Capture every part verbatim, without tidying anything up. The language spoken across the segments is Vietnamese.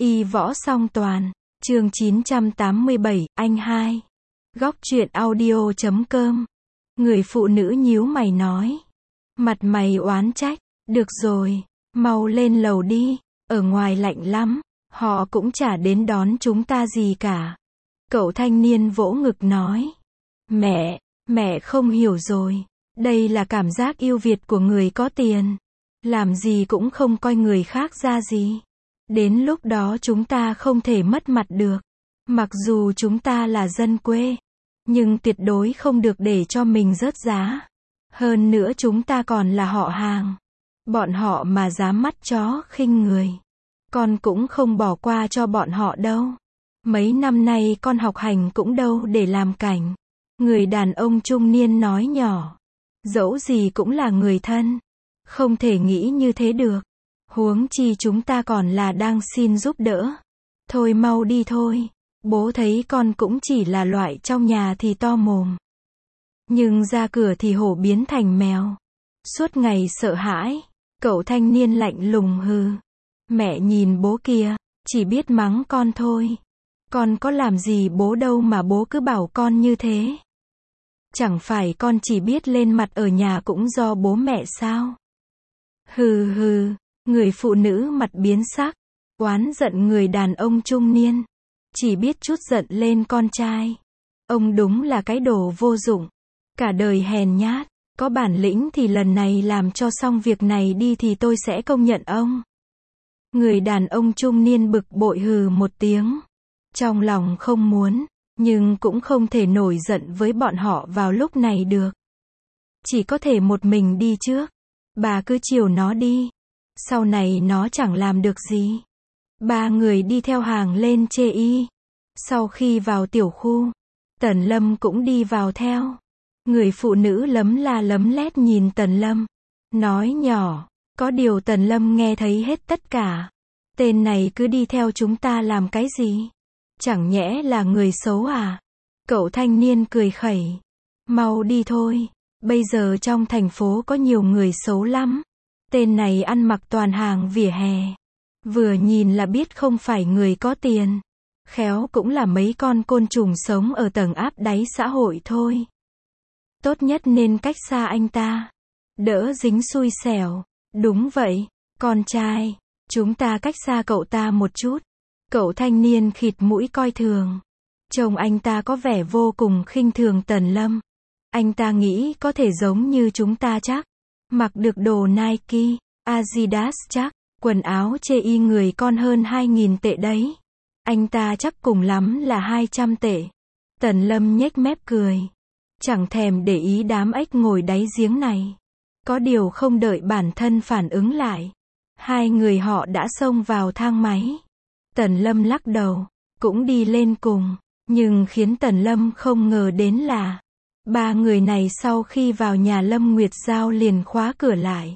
Y võ song toàn, chương chín trăm tám mươi bảy, anh hai. Góc truyện audio chấm com. Người phụ nữ nhíu mày nói. Mặt mày oán trách, được rồi, mau lên lầu đi, ở ngoài lạnh lắm, họ cũng chả đến đón chúng ta gì cả. Cậu thanh niên vỗ ngực nói. Mẹ, mẹ không hiểu rồi, đây là cảm giác yêu Việt của người có tiền. Làm gì cũng không coi người khác ra gì. Đến lúc đó chúng ta không thể mất mặt được. Mặc dù chúng ta là dân quê, nhưng tuyệt đối không được để cho mình rớt giá. Hơn nữa chúng ta còn là họ hàng. Bọn họ mà dám mắt chó khinh người, con cũng không bỏ qua cho bọn họ đâu. Mấy năm nay con học hành cũng đâu để làm cảnh. Người đàn ông trung niên nói nhỏ. Dẫu gì cũng là người thân, không thể nghĩ như thế được. Huống chi chúng ta còn là đang xin giúp đỡ. Thôi mau đi thôi. Bố thấy con cũng chỉ là loại trong nhà thì to mồm, nhưng ra cửa thì hổ biến thành mèo. Suốt ngày sợ hãi. Cậu thanh niên lạnh lùng hừ. Mẹ nhìn bố kìa, chỉ biết mắng con thôi. Con có làm gì bố đâu mà bố cứ bảo con như thế. Chẳng phải con chỉ biết lên mặt ở nhà cũng do bố mẹ sao? Hừ hừ. Người phụ nữ mặt biến sắc, oán giận người đàn ông trung niên. Chỉ biết chút giận lên con trai. Ông đúng là cái đồ vô dụng. Cả đời hèn nhát. Có bản lĩnh thì lần này làm cho xong việc này đi thì tôi sẽ công nhận ông. Người đàn ông trung niên bực bội hừ một tiếng. Trong lòng không muốn, nhưng cũng không thể nổi giận với bọn họ vào lúc này được. Chỉ có thể một mình đi trước. Bà cứ chiều nó đi. Sau này nó chẳng làm được gì. Ba người đi theo hàng lên chê y. Sau khi vào tiểu khu, Tần Lâm cũng đi vào theo. Người phụ nữ lấm la lấm lét nhìn Tần Lâm, nói nhỏ. Có điều Tần Lâm nghe thấy hết tất cả. Tên này cứ đi theo chúng ta làm cái gì? Chẳng nhẽ là người xấu à? Cậu thanh niên cười khẩy. Mau đi thôi. Bây giờ trong thành phố có nhiều người xấu lắm. Tên này ăn mặc toàn hàng vỉa hè. Vừa nhìn là biết không phải người có tiền. Khéo cũng là mấy con côn trùng sống ở tầng áp đáy xã hội thôi. Tốt nhất nên cách xa anh ta. Đỡ dính xui xẻo. Đúng vậy, con trai. Chúng ta cách xa cậu ta một chút. Cậu thanh niên khịt mũi coi thường. Trông anh ta có vẻ vô cùng khinh thường Tần Lâm. Anh ta nghĩ có thể giống như chúng ta chắc. Mặc được đồ Nike, Adidas chắc. Quần áo chê y người con hơn hai nghìn tệ đấy. Anh ta chắc cùng lắm là hai trăm tệ. Tần Lâm nhếch mép cười. Chẳng thèm để ý đám ếch ngồi đáy giếng này. Có điều không đợi bản thân phản ứng lại. Hai người họ đã xông vào thang máy. Tần Lâm lắc đầu, cũng đi lên cùng. Nhưng khiến Tần Lâm không ngờ đến là ba người này sau khi vào nhà Lâm Nguyệt Giao liền khóa cửa lại.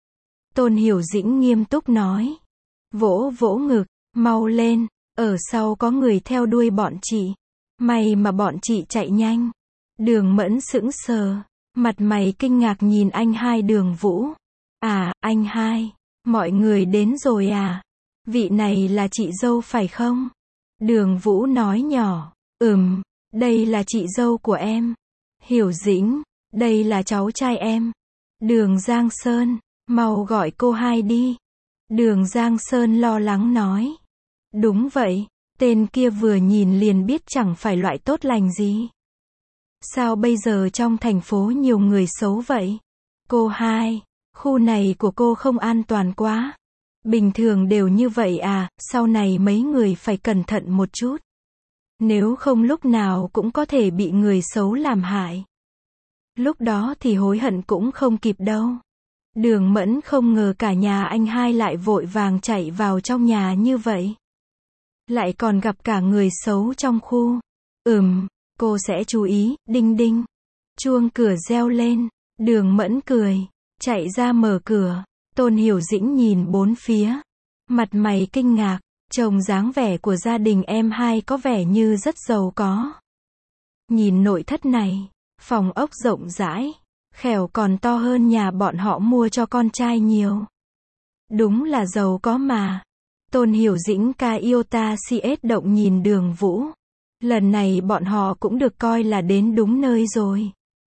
Tôn Hiểu Dĩnh nghiêm túc nói. Vỗ vỗ ngực, mau lên, ở sau có người theo đuôi bọn chị. May mà bọn chị chạy nhanh. Đường Mẫn sững sờ, mặt mày kinh ngạc nhìn anh hai Đường Vũ. À, anh hai, mọi người đến rồi à? Vị này là chị dâu phải không? Đường Vũ nói nhỏ. Ừm, đây là chị dâu của em. Hiểu Dĩnh, đây là cháu trai em. Đường Giang Sơn, mau gọi cô hai đi. Đường Giang Sơn lo lắng nói. Đúng vậy, tên kia vừa nhìn liền biết chẳng phải loại tốt lành gì. Sao bây giờ trong thành phố nhiều người xấu vậy? Cô hai, khu này của cô không an toàn quá. Bình thường đều như vậy à, sau này mấy người phải cẩn thận một chút. Nếu không lúc nào cũng có thể bị người xấu làm hại. Lúc đó thì hối hận cũng không kịp đâu. Đường Mẫn không ngờ cả nhà anh hai lại vội vàng chạy vào trong nhà như vậy. Lại còn gặp cả người xấu trong khu. Ừm, cô sẽ chú ý. Đinh đinh. Chuông cửa reo lên. Đường Mẫn cười, chạy ra mở cửa. Tôn Hiểu Dĩnh nhìn bốn phía. Mặt mày kinh ngạc. Trông dáng vẻ của gia đình em hai có vẻ như rất giàu có. Nhìn nội thất này, phòng ốc rộng rãi, khẻo còn to hơn nhà bọn họ mua cho con trai nhiều. Đúng là giàu có mà. Tôn Hiểu Dĩnh ca Iota xê ét động nhìn Đường Vũ. Lần này bọn họ cũng được coi là đến đúng nơi rồi.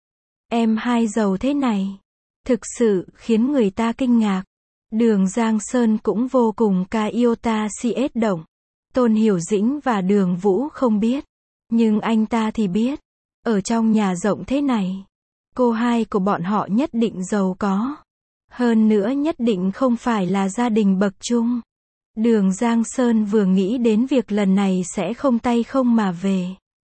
Em hai giàu thế này. Thực sự khiến người ta kinh ngạc. Đường Giang Sơn cũng vô cùng ca Iota xê ét động. Tôn Hiểu Dĩnh và Đường Vũ không biết. Nhưng anh ta thì biết. Ở trong nhà rộng thế này, cô hai của bọn họ nhất định giàu có. Hơn nữa nhất định không phải là gia đình bậc trung. Đường Giang Sơn vừa nghĩ đến việc lần này sẽ không tay không mà về.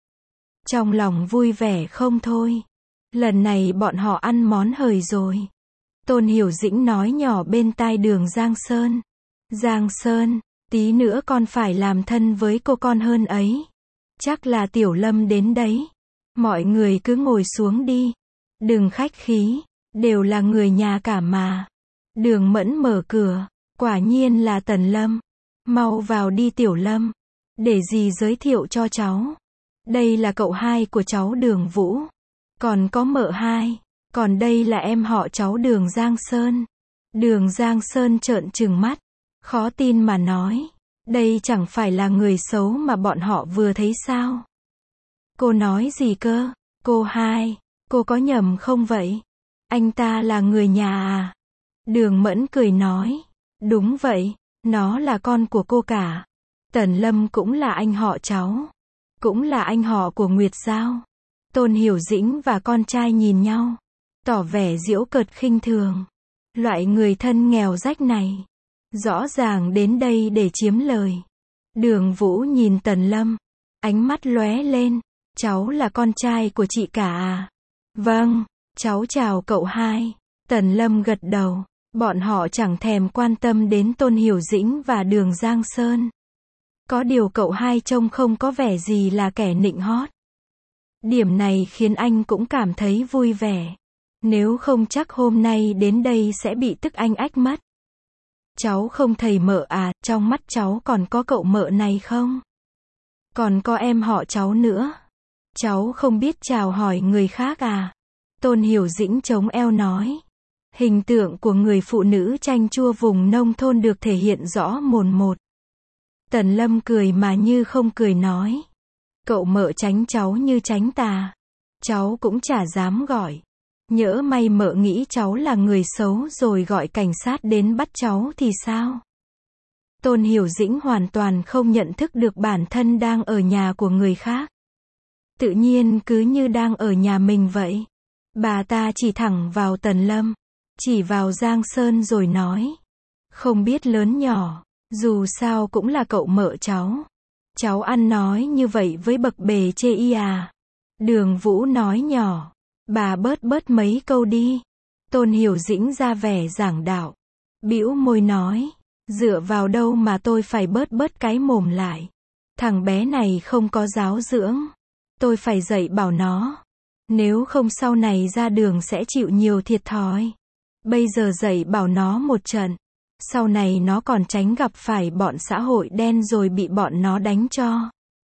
Trong lòng vui vẻ không thôi. Lần này bọn họ ăn món hời rồi. Tôn Hiểu Dĩnh nói nhỏ bên tai Đường Giang Sơn. Giang Sơn, tí nữa con phải làm thân với cô con hơn ấy. Chắc là Tiểu Lâm đến đấy. Mọi người cứ ngồi xuống đi. Đừng khách khí, đều là người nhà cả mà. Đường Mẫn mở cửa, quả nhiên là Tần Lâm. Mau vào đi Tiểu Lâm. Để dì giới thiệu cho cháu. Đây là cậu hai của cháu Đường Vũ. Còn có mợ hai. Còn đây là em họ cháu Đường Giang Sơn. Đường Giang Sơn trợn trừng mắt. Khó tin mà nói. Đây chẳng phải là người xấu mà bọn họ vừa thấy sao? Cô nói gì cơ? Cô hai, cô có nhầm không vậy? Anh ta là người nhà à? Đường Mẫn cười nói. Đúng vậy, nó là con của cô cả. Tần Lâm cũng là anh họ cháu. Cũng là anh họ của Nguyệt Giao. Tôn Hiểu Dĩnh và con trai nhìn nhau. Tỏ vẻ giễu cợt khinh thường. Loại người thân nghèo rách này. Rõ ràng đến đây để chiếm lời. Đường Vũ nhìn Tần Lâm. Ánh mắt lóe lên. Cháu là con trai của chị cả à? Vâng, cháu chào cậu hai. Tần Lâm gật đầu. Bọn họ chẳng thèm quan tâm đến Tôn Hiểu Dĩnh và Đường Giang Sơn. Có điều cậu hai trông không có vẻ gì là kẻ nịnh hót. Điểm này khiến anh cũng cảm thấy vui vẻ. Nếu không chắc hôm nay đến đây sẽ bị tức anh ách mất. Cháu không thầy mợ à, trong mắt cháu còn có cậu mợ này không? Còn có em họ cháu nữa. Cháu không biết chào hỏi người khác à? Tôn Hiểu Dĩnh chống eo nói. Hình tượng của người phụ nữ chanh chua vùng nông thôn được thể hiện rõ mồn một. Tần Lâm cười mà như không cười nói. Cậu mợ tránh cháu như tránh tà. Cháu cũng chả dám gọi. Nhỡ may mợ nghĩ cháu là người xấu rồi gọi cảnh sát đến bắt cháu thì sao? Tôn Hiểu Dĩnh hoàn toàn không nhận thức được bản thân đang ở nhà của người khác. Tự nhiên cứ như đang ở nhà mình vậy. Bà ta chỉ thẳng vào Tần Lâm. Chỉ vào Giang Sơn rồi nói. Không biết lớn nhỏ. Dù sao cũng là cậu mợ cháu. Cháu ăn nói như vậy với bậc bề chê y à? Đường Vũ nói nhỏ. Bà bớt bớt mấy câu đi. Tôn Hiểu Dĩnh ra vẻ giảng đạo. Bĩu môi nói. Dựa vào đâu mà tôi phải bớt bớt cái mồm lại. Thằng bé này không có giáo dưỡng. Tôi phải dạy bảo nó. Nếu không sau này ra đường sẽ chịu nhiều thiệt thòi. Bây giờ dạy bảo nó một trận. Sau này nó còn tránh gặp phải bọn xã hội đen rồi bị bọn nó đánh cho.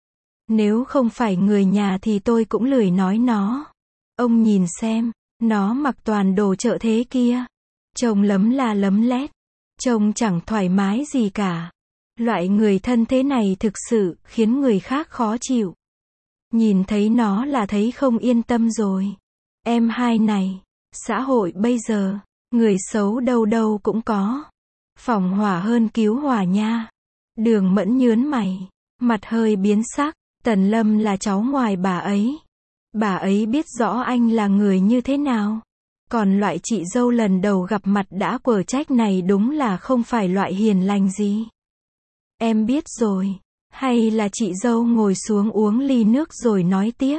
Nếu không phải người nhà thì tôi cũng lười nói nó. Ông nhìn xem, nó mặc toàn đồ chợ thế kia. Trông lấm la lấm lét. Trông chẳng thoải mái gì cả. Loại người thân thế này thực sự khiến người khác khó chịu. Nhìn thấy nó là thấy không yên tâm rồi. Em hai này, xã hội bây giờ, người xấu đâu đâu cũng có. Phòng hỏa hơn cứu hỏa nha. Đường Mẫn nhớn mày, mặt hơi biến sắc. Tần Lâm là cháu ngoài bà ấy. Bà ấy biết rõ anh là người như thế nào. Còn loại chị dâu lần đầu gặp mặt đã quở trách này đúng là không phải loại hiền lành gì. Em biết rồi. Hay là chị dâu ngồi xuống uống ly nước rồi nói tiếp.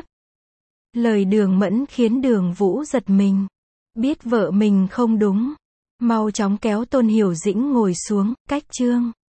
Lời Đường Mẫn khiến Đường Vũ giật mình. Biết vợ mình không đúng. Mau chóng kéo Tôn Hiểu Dĩnh ngồi xuống, cách chương.